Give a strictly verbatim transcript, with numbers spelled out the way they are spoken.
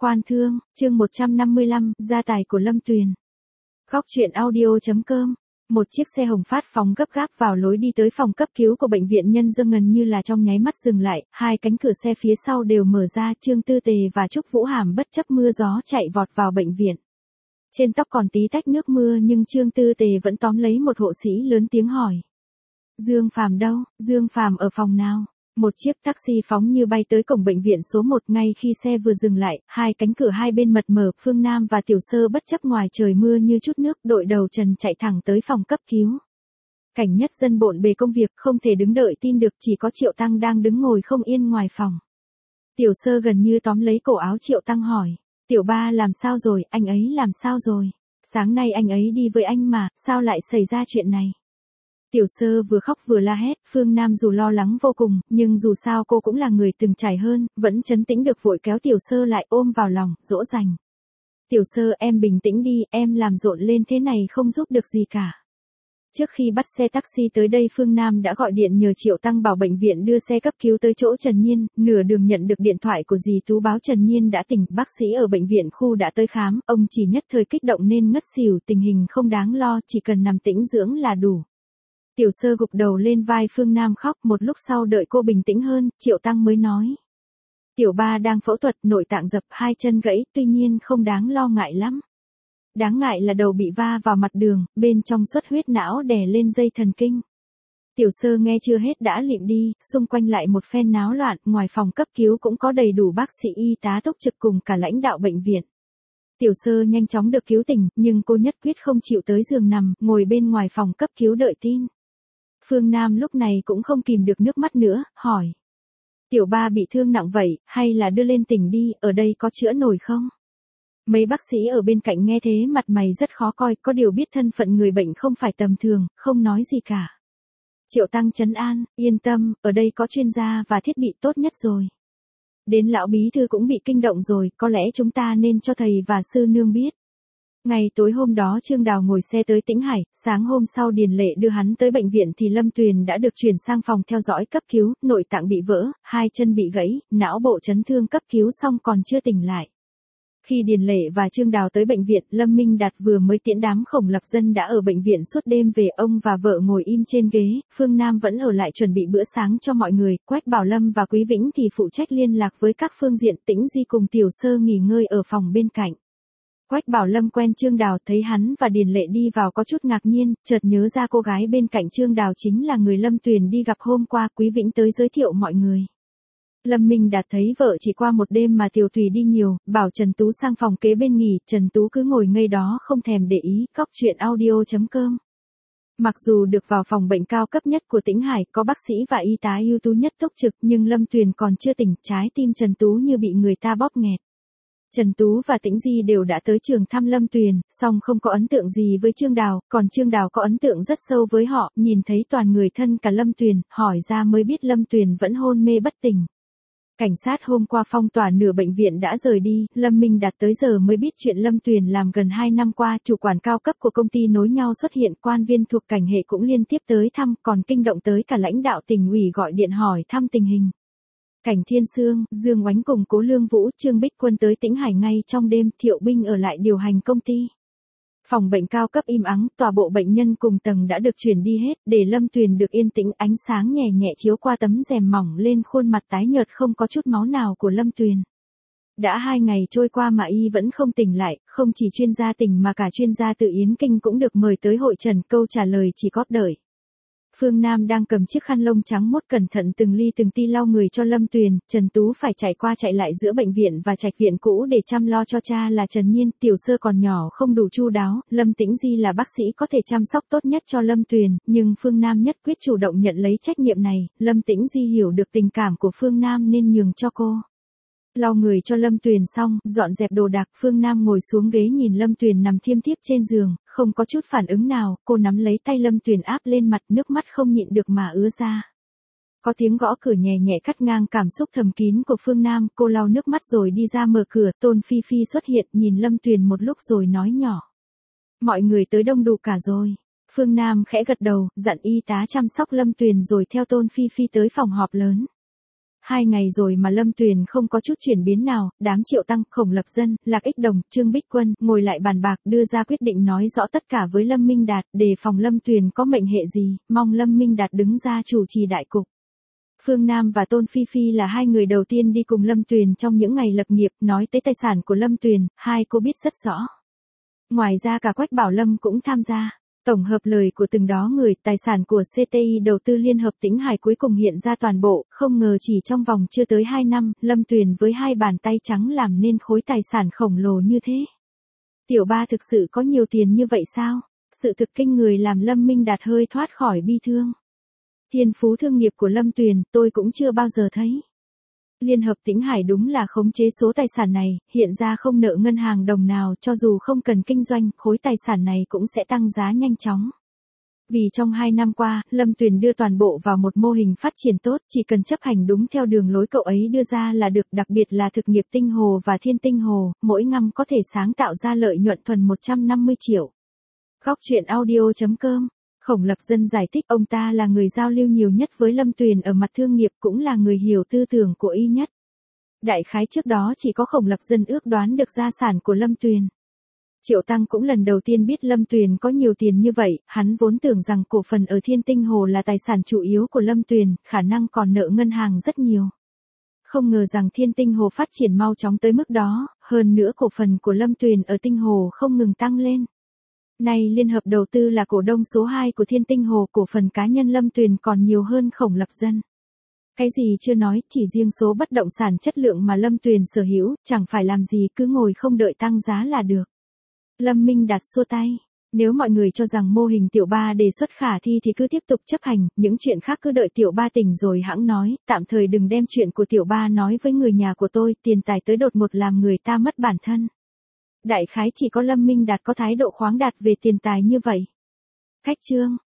Quan thương, chương một trăm năm mươi lăm, gia tài của Lâm Tuyền. Góc truyện audio chấm com. Một chiếc xe hồng phát phóng gấp gáp vào lối đi tới phòng cấp cứu của bệnh viện Nhân dân gần như là trong nháy mắt dừng lại, hai cánh cửa xe phía sau đều mở ra, Trương Tư Tề và Trúc Vũ Hàm bất chấp mưa gió chạy vọt vào bệnh viện. Trên tóc còn tí tách nước mưa nhưng Trương Tư Tề vẫn tóm lấy một hộ sĩ lớn tiếng hỏi. Dương Phàm đâu, Dương Phàm ở phòng nào? Một chiếc taxi phóng như bay tới cổng bệnh viện số một, ngay khi xe vừa dừng lại, hai cánh cửa hai bên mật mở, Phương Nam và Tiểu Sơ bất chấp ngoài trời mưa như chút nước, đội đầu trần chạy thẳng tới phòng cấp cứu. Cảnh Nhất Dân bộn bề công việc, không thể đứng đợi tin được, chỉ có Triệu Tăng đang đứng ngồi không yên ngoài phòng. Tiểu Sơ gần như tóm lấy cổ áo Triệu Tăng hỏi, Tiểu Ba làm sao rồi, anh ấy làm sao rồi? Sáng nay anh ấy đi với anh mà, sao lại xảy ra chuyện này? Tiểu Sơ vừa khóc vừa la hét, Phương Nam dù lo lắng vô cùng, nhưng dù sao cô cũng là người từng trải hơn, vẫn trấn tĩnh được, vội kéo Tiểu Sơ lại ôm vào lòng, dỗ dành. Tiểu Sơ, em bình tĩnh đi, em làm rộn lên thế này không giúp được gì cả. Trước khi bắt xe taxi tới đây, Phương Nam đã gọi điện nhờ Triệu Tăng bảo bệnh viện đưa xe cấp cứu tới chỗ Trần Nhiên, nửa đường nhận được điện thoại của dì Tú báo Trần Nhiên đã tỉnh, bác sĩ ở bệnh viện khu đã tới khám, ông chỉ nhất thời kích động nên ngất xỉu, tình hình không đáng lo, chỉ cần nằm tĩnh dưỡng là đủ. Tiểu Sơ gục đầu lên vai Phương Nam khóc, một lúc sau đợi cô bình tĩnh hơn, Triệu Tăng mới nói. Tiểu Ba đang phẫu thuật, nội tạng dập, hai chân gãy, tuy nhiên không đáng lo ngại lắm. Đáng ngại là đầu bị va vào mặt đường, bên trong xuất huyết não đè lên dây thần kinh. Tiểu Sơ nghe chưa hết đã lịm đi, xung quanh lại một phen náo loạn, ngoài phòng cấp cứu cũng có đầy đủ bác sĩ y tá túc trực cùng cả lãnh đạo bệnh viện. Tiểu Sơ nhanh chóng được cứu tỉnh, nhưng cô nhất quyết không chịu tới giường nằm, ngồi bên ngoài phòng cấp cứu đợi tin. Phương Nam lúc này cũng không kìm được nước mắt nữa, hỏi. Tiểu Ba bị thương nặng vậy, hay là đưa lên tỉnh đi, ở đây có chữa nổi không? Mấy bác sĩ ở bên cạnh nghe thế mặt mày rất khó coi, có điều biết thân phận người bệnh không phải tầm thường, không nói gì cả. Triệu Tăng trấn an, yên tâm, ở đây có chuyên gia và thiết bị tốt nhất rồi. Đến lão bí thư cũng bị kinh động rồi, có lẽ chúng ta nên cho thầy và sư nương biết. Ngày tối hôm đó Trương Đào ngồi xe tới Tĩnh Hải, sáng hôm sau Điền Lệ đưa hắn tới bệnh viện thì Lâm Tuyền đã được chuyển sang phòng theo dõi cấp cứu, nội tạng bị vỡ, hai chân bị gãy, não bộ chấn thương, cấp cứu xong còn chưa tỉnh lại. Khi Điền Lệ và Trương Đào tới bệnh viện, Lâm Minh Đạt vừa mới tiễn đám khổng lập dân đã ở bệnh viện suốt đêm về, ông và vợ ngồi im trên ghế, Phương Nam vẫn ở lại chuẩn bị bữa sáng cho mọi người, Quách Bảo Lâm và Quý Vĩnh thì phụ trách liên lạc với các phương diện, Tĩnh Di cùng Tiểu Sơ nghỉ ngơi ở phòng bên cạnh. Quách Bảo Lâm quen Trương Đào, thấy hắn và Điền Lệ đi vào có chút ngạc nhiên, chợt nhớ ra cô gái bên cạnh Trương Đào chính là người Lâm Tuyền đi gặp hôm qua, Quý Vĩnh tới giới thiệu mọi người. Lâm Minh Đạt thấy vợ chỉ qua một đêm mà Tiểu Thùy đi nhiều, bảo Trần Tú sang phòng kế bên nghỉ, Trần Tú cứ ngồi ngây đó không thèm để ý, góc truyện audio chấm com. Mặc dù được vào phòng bệnh cao cấp nhất của Tĩnh Hải, có bác sĩ và y tá ưu tú nhất túc trực, nhưng Lâm Tuyền còn chưa tỉnh, trái tim Trần Tú như bị người ta bóp nghẹt. Trần Tú và Tĩnh Di đều đã tới trường thăm Lâm Tuyền, song không có ấn tượng gì với Trương Đào, còn Trương Đào có ấn tượng rất sâu với họ, nhìn thấy toàn người thân cả Lâm Tuyền, hỏi ra mới biết Lâm Tuyền vẫn hôn mê bất tỉnh. Cảnh sát hôm qua phong tỏa nửa bệnh viện đã rời đi, Lâm Minh Đạt tới giờ mới biết chuyện Lâm Tuyền làm gần hai năm qua, chủ quản cao cấp của công ty nối nhau xuất hiện, quan viên thuộc cảnh hệ cũng liên tiếp tới thăm, còn kinh động tới cả lãnh đạo tỉnh ủy gọi điện hỏi thăm tình hình. Cảnh Thiên Sương, Dương Oánh cùng Cố Lương Vũ, Trương Bích Quân tới Tĩnh Hải ngay trong đêm, Thiệu Binh ở lại điều hành công ty. Phòng bệnh cao cấp im ắng, tòa bộ bệnh nhân cùng tầng đã được chuyển đi hết, để Lâm Tuyền được yên tĩnh, ánh sáng nhẹ nhẹ chiếu qua tấm rèm mỏng lên khuôn mặt tái nhợt không có chút máu nào của Lâm Tuyền. Đã hai ngày trôi qua mà y vẫn không tỉnh lại, không chỉ chuyên gia tỉnh mà cả chuyên gia từ Yến Kinh cũng được mời tới hội trần, câu trả lời chỉ có đợi. Phương Nam đang cầm chiếc khăn lông trắng mốt cẩn thận từng ly từng tí lau người cho Lâm Tuyền, Trần Tú phải chạy qua chạy lại giữa bệnh viện và trạch viện cũ để chăm lo cho cha là Trần Nhiên, Tiểu Sơ còn nhỏ không đủ chu đáo, Lâm Tĩnh Di là bác sĩ có thể chăm sóc tốt nhất cho Lâm Tuyền, nhưng Phương Nam nhất quyết chủ động nhận lấy trách nhiệm này, Lâm Tĩnh Di hiểu được tình cảm của Phương Nam nên nhường cho cô. Lau người cho Lâm Tuyền xong, dọn dẹp đồ đạc, Phương Nam ngồi xuống ghế nhìn Lâm Tuyền nằm thiêm thiếp trên giường, không có chút phản ứng nào, cô nắm lấy tay Lâm Tuyền áp lên mặt, nước mắt không nhịn được mà ứa ra. Có tiếng gõ cửa nhẹ nhẹ cắt ngang cảm xúc thầm kín của Phương Nam, cô lau nước mắt rồi đi ra mở cửa, Tôn Phi Phi xuất hiện, nhìn Lâm Tuyền một lúc rồi nói nhỏ. Mọi người tới đông đủ cả rồi. Phương Nam khẽ gật đầu, dặn y tá chăm sóc Lâm Tuyền rồi theo Tôn Phi Phi tới phòng họp lớn. Hai ngày rồi mà Lâm Tuyền không có chút chuyển biến nào, đám Triệu Tăng, Khổng Lập Dân, Lạc Ích Đồng, Trương Bích Quân, ngồi lại bàn bạc đưa ra quyết định nói rõ tất cả với Lâm Minh Đạt, đề phòng Lâm Tuyền có mệnh hệ gì, mong Lâm Minh Đạt đứng ra chủ trì đại cục. Phương Nam và Tôn Phi Phi là hai người đầu tiên đi cùng Lâm Tuyền trong những ngày lập nghiệp, nói tới tài sản của Lâm Tuyền, hai cô biết rất rõ. Ngoài ra cả Quách Bảo Lâm cũng tham gia. Tổng hợp lời của từng đó người, tài sản của xê tê i đầu tư Liên Hợp Tĩnh Hải cuối cùng hiện ra toàn bộ, không ngờ chỉ trong vòng chưa tới hai năm, Lâm Tuyền với hai bàn tay trắng làm nên khối tài sản khổng lồ như thế. Tiểu ba thực sự có nhiều tiền như vậy sao? Sự thực kinh người làm Lâm Minh Đạt hơi thoát khỏi bi thương. Thiên phú thương nghiệp của Lâm Tuyền, tôi cũng chưa bao giờ thấy. Liên Hợp Tĩnh Hải đúng là khống chế số tài sản này, hiện ra không nợ ngân hàng đồng nào, cho dù không cần kinh doanh, khối tài sản này cũng sẽ tăng giá nhanh chóng. Vì trong hai năm qua, Lâm Tuyền đưa toàn bộ vào một mô hình phát triển tốt, chỉ cần chấp hành đúng theo đường lối cậu ấy đưa ra là được, đặc biệt là thực nghiệp Tinh Hồ và Thiên Tinh Hồ, mỗi năm có thể sáng tạo ra lợi nhuận thuần một trăm năm mươi triệu. Góc truyện audio chấm com. Khổng Lập Dân giải thích ông ta là người giao lưu nhiều nhất với Lâm Tuyền ở mặt thương nghiệp, cũng là người hiểu tư tưởng của y nhất. Đại khái trước đó chỉ có Khổng Lập Dân ước đoán được gia sản của Lâm Tuyền. Triệu Tăng cũng lần đầu tiên biết Lâm Tuyền có nhiều tiền như vậy, hắn vốn tưởng rằng cổ phần ở Thiên Tinh Hồ là tài sản chủ yếu của Lâm Tuyền, khả năng còn nợ ngân hàng rất nhiều. Không ngờ rằng Thiên Tinh Hồ phát triển mau chóng tới mức đó, hơn nữa cổ phần của Lâm Tuyền ở Tinh Hồ không ngừng tăng lên. Nay Liên Hợp đầu tư là cổ đông số hai của Thiên Tinh Hồ, cổ phần cá nhân Lâm Tuyền còn nhiều hơn Khổng Lập Dân. Cái gì chưa nói, chỉ riêng số bất động sản chất lượng mà Lâm Tuyền sở hữu, chẳng phải làm gì cứ ngồi không đợi tăng giá là được. Lâm Minh Đạt xua tay. Nếu mọi người cho rằng mô hình tiểu ba đề xuất khả thi thì cứ tiếp tục chấp hành, những chuyện khác cứ đợi tiểu ba tỉnh rồi hãng nói, tạm thời đừng đem chuyện của tiểu ba nói với người nhà của tôi, tiền tài tới đột ngột làm người ta mất bản thân. Đại khái chỉ có Lâm Minh Đạt có thái độ khoáng đạt về tiền tài như vậy. Khách chương.